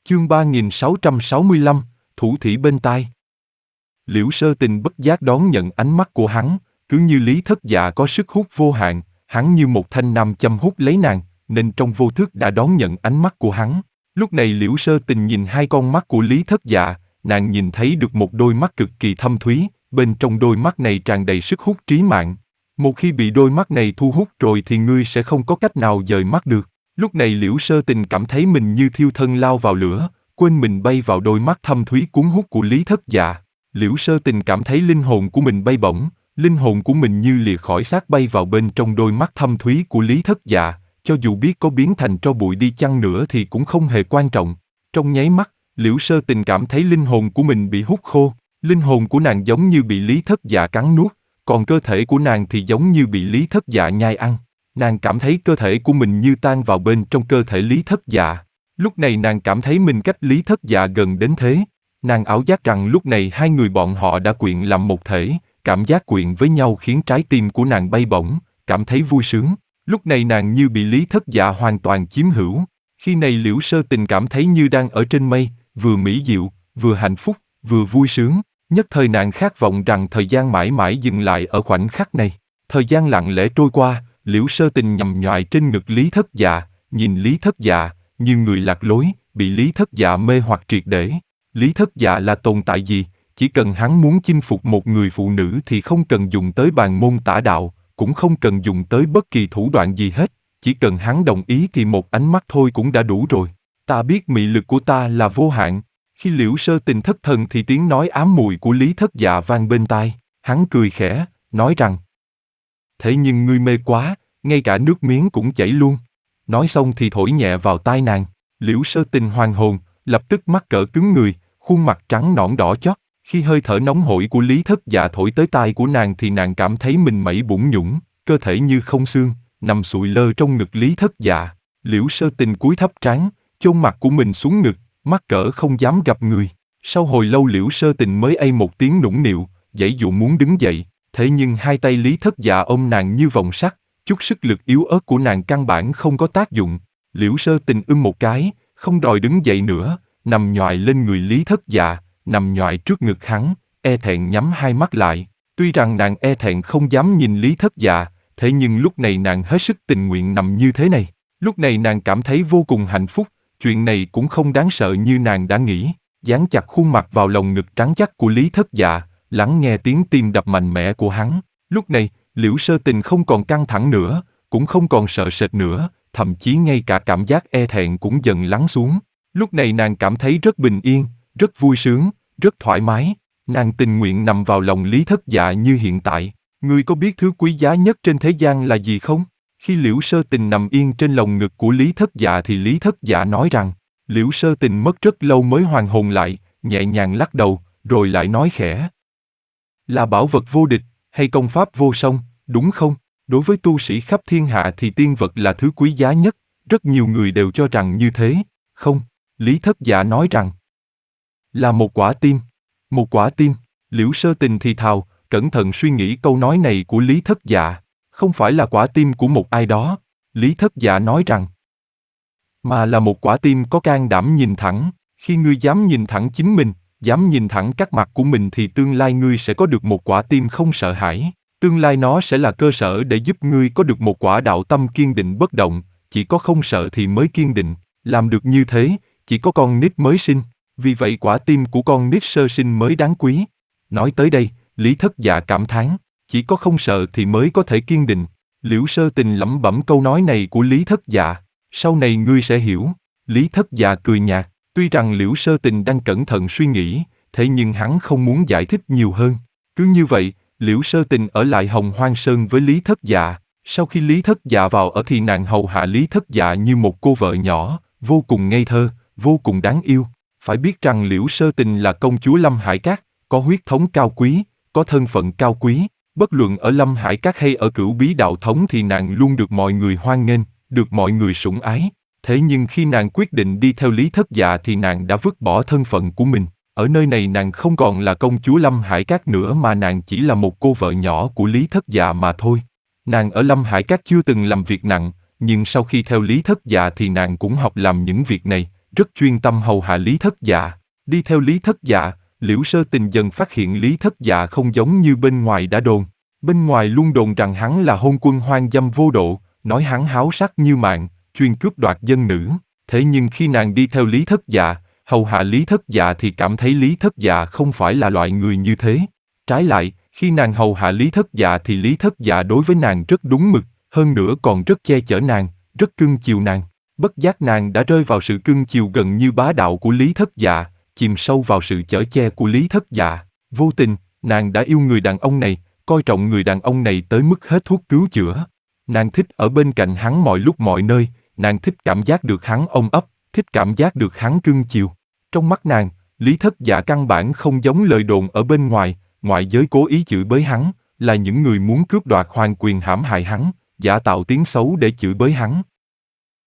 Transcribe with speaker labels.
Speaker 1: Chương 3665, Thủ thỉ bên tai. Liễu Sơ Tình bất giác đón nhận ánh mắt của hắn, cứ như Lý Thất Dạ có sức hút vô hạn, hắn như một thanh nam châm hút lấy nàng, nên trong vô thức đã đón nhận ánh mắt của hắn. Lúc này Liễu Sơ Tình nhìn hai con mắt của Lý Thất Dạ, nàng nhìn thấy được một đôi mắt cực kỳ thâm thúy, bên trong đôi mắt này tràn đầy sức hút trí mạng. Một khi bị đôi mắt này thu hút rồi thì ngươi sẽ không có cách nào dời mắt được. Lúc này Liễu Sơ Tình cảm thấy mình như thiêu thân lao vào lửa, quên mình bay vào đôi mắt thâm thúy cuốn hút của Lý Thất Dạ. Liễu Sơ Tình cảm thấy linh hồn của mình bay bổng, linh hồn của mình như lìa khỏi xác bay vào bên trong đôi mắt thâm thúy của Lý Thất Dạ, cho dù biết có biến thành tro bụi đi chăng nữa thì cũng không hề quan trọng. Trong nháy mắt, Liễu Sơ Tình cảm thấy linh hồn của mình bị hút khô, linh hồn của nàng giống như bị Lý Thất Dạ cắn nuốt, còn cơ thể của nàng thì giống như bị Lý Thất Dạ nhai ăn. Nàng cảm thấy cơ thể của mình như tan vào bên trong cơ thể Lý Thất Dạ. Lúc này nàng cảm thấy mình cách Lý Thất Dạ gần đến thế. Nàng ảo giác rằng lúc này hai người bọn họ đã quyện làm một thể, cảm giác quyện với nhau khiến trái tim của nàng bay bổng, cảm thấy vui sướng. Lúc này nàng như bị Lý Thất Dạ hoàn toàn chiếm hữu. Khi này Liễu Sơ Tình cảm thấy như đang ở trên mây, vừa mỹ diệu, vừa hạnh phúc, vừa vui sướng. Nhất thời nàng khát vọng rằng thời gian mãi mãi dừng lại ở khoảnh khắc này. Thời gian lặng lẽ trôi qua, Liễu Sơ Tình nhằm nhoài trên ngực Lý Thất Dạ, nhìn Lý Thất Dạ, như người lạc lối, bị Lý Thất Dạ mê hoặc triệt để. Lý Thất Dạ là tồn tại gì? Chỉ cần hắn muốn chinh phục một người phụ nữ thì không cần dùng tới bàn môn tả đạo, cũng không cần dùng tới bất kỳ thủ đoạn gì hết, chỉ cần hắn đồng ý thì một ánh mắt thôi cũng đã đủ rồi. Ta biết mị lực của ta là vô hạn. Khi Liễu Sơ Tình thất thần thì tiếng nói ám muội của Lý Thất Dạ vang bên tai, hắn cười khẽ, nói rằng: thế nhưng ngươi mê quá, ngay cả nước miếng cũng chảy luôn. Nói xong thì thổi nhẹ vào tai nàng. Liễu Sơ Tình hoàn hồn, lập tức mắc cỡ cứng người, khuôn mặt trắng nõn đỏ chót. Khi hơi thở nóng hổi của Lý Thất Dạ thổi tới tai của nàng thì nàng cảm thấy mình mẩy bủn nhũn, cơ thể như không xương, nằm sụi lơ trong ngực Lý Thất Dạ. Liễu Sơ Tình cúi thấp trán, chôn mặt của mình xuống ngực, mắc cỡ không dám gặp người. Sau hồi lâu Liễu Sơ Tình mới ây một tiếng nũng nịu, giãy dụ muốn đứng dậy. Thế nhưng hai tay Lý Thất Dạ ôm nàng như vòng sắt, chút sức lực yếu ớt của nàng căn bản không có tác dụng. Liễu Sơ Tình một cái, không đòi đứng dậy nữa, nằm nhoài lên người Lý Thất Dạ, nằm nhoài trước ngực hắn, e thẹn nhắm hai mắt lại. Tuy rằng nàng e thẹn không dám nhìn Lý Thất Dạ, thế nhưng lúc này nàng hết sức tình nguyện nằm như thế này. Lúc này nàng cảm thấy vô cùng hạnh phúc, chuyện này cũng không đáng sợ như nàng đã nghĩ. Dán chặt khuôn mặt vào lồng ngực trắng chắc của Lý Thất Dạ, lắng nghe tiếng tim đập mạnh mẽ của hắn. Lúc này, Liễu Sơ Tình không còn căng thẳng nữa, cũng không còn sợ sệt nữa, thậm chí ngay cả cảm giác e thẹn cũng dần lắng xuống. Lúc này nàng cảm thấy rất bình yên, rất vui sướng, rất thoải mái. Nàng tình nguyện nằm vào lòng Lý Thất Dạ như hiện tại. Ngươi có biết thứ quý giá nhất trên thế gian là gì không? Khi Liễu Sơ Tình nằm yên trên lồng ngực của Lý Thất Dạ thì Lý Thất Dạ nói rằng. Liễu Sơ Tình mất rất lâu mới hoàn hồn lại, nhẹ nhàng lắc đầu, rồi lại nói khẽ: là bảo vật vô địch, hay công pháp vô song, đúng không? Đối với tu sĩ khắp thiên hạ thì tiên vật là thứ quý giá nhất, rất nhiều người đều cho rằng như thế. Không, Lý Thất Dạ nói rằng là một quả tim. Một quả tim. Liễu Sơ Tình thì thào, cẩn thận suy nghĩ câu nói này của Lý Thất Dạ. Không phải là quả tim của một ai đó. Lý Thất Dạ nói rằng mà là một quả tim có can đảm nhìn thẳng. Khi ngươi dám nhìn thẳng chính mình, dám nhìn thẳng các mặt của mình thì tương lai ngươi sẽ có được một quả tim không sợ hãi. Tương lai nó sẽ là cơ sở để giúp ngươi có được một quả đạo tâm kiên định bất động. Chỉ có không sợ thì mới kiên định. Làm được như thế, chỉ có con nít mới sinh. Vì vậy quả tim của con nít sơ sinh mới đáng quý. Nói tới đây, Lý Thất Dạ cảm thán, chỉ có không sợ thì mới có thể kiên định. Liễu Sơ Tình lẩm bẩm câu nói này của Lý Thất Dạ. Sau này ngươi sẽ hiểu. Lý Thất Dạ cười nhạt. Tuy rằng Liễu Sơ Tình đang cẩn thận suy nghĩ, thế nhưng hắn không muốn giải thích nhiều hơn. Cứ như vậy, Liễu Sơ Tình ở lại Hồng Hoang Sơn với Lý Thất Dạ. Sau khi Lý Thất Dạ vào ở thì nàng hầu hạ Lý Thất Dạ như một cô vợ nhỏ, vô cùng ngây thơ, vô cùng đáng yêu. Phải biết rằng Liễu Sơ Tình là công chúa Lâm Hải Các, có huyết thống cao quý, có thân phận cao quý. Bất luận ở Lâm Hải Các hay ở Cửu Bí Đạo Thống thì nàng luôn được mọi người hoan nghênh, được mọi người sủng ái. Thế nhưng khi nàng quyết định đi theo Lý Thất Dạ thì nàng đã vứt bỏ thân phận của mình. Ở nơi này nàng không còn là công chúa Lâm Hải Các nữa mà nàng chỉ là một cô vợ nhỏ của Lý Thất Dạ mà thôi. Nàng ở Lâm Hải Các chưa từng làm việc nặng, nhưng sau khi theo Lý Thất Dạ thì nàng cũng học làm những việc này, rất chuyên tâm hầu hạ Lý Thất Dạ. Đi theo Lý Thất Dạ, Liễu Sơ Tình dần phát hiện Lý Thất Dạ không giống như bên ngoài đã đồn. Bên ngoài luôn đồn rằng hắn là hôn quân hoang dâm vô độ, nói hắn háo sắc như mạng, chuyên cướp đoạt dân nữ. Thế nhưng khi nàng đi theo Lý Thất Dạ, hầu hạ Lý Thất Dạ thì cảm thấy Lý Thất Dạ không phải là loại người như thế. Trái lại, khi nàng hầu hạ Lý Thất Dạ thì Lý Thất Dạ đối với nàng rất đúng mực, hơn nữa còn rất che chở nàng, rất cưng chiều nàng. Bất giác nàng đã rơi vào sự cưng chiều gần như bá đạo của Lý Thất Dạ, chìm sâu vào sự chở che của Lý Thất Dạ. Vô tình, nàng đã yêu người đàn ông này, coi trọng người đàn ông này tới mức hết thuốc cứu chữa. Nàng thích ở bên cạnh hắn mọi lúc mọi nơi, nàng thích cảm giác được hắn ôm ấp, thích cảm giác được hắn cưng chiều. Trong mắt nàng, Lý Thất Dạ căn bản không giống lời đồn ở bên ngoài, ngoại giới cố ý chửi bới hắn, là những người muốn cướp đoạt hoàng quyền hãm hại hắn, giả tạo tiếng xấu để chửi bới hắn.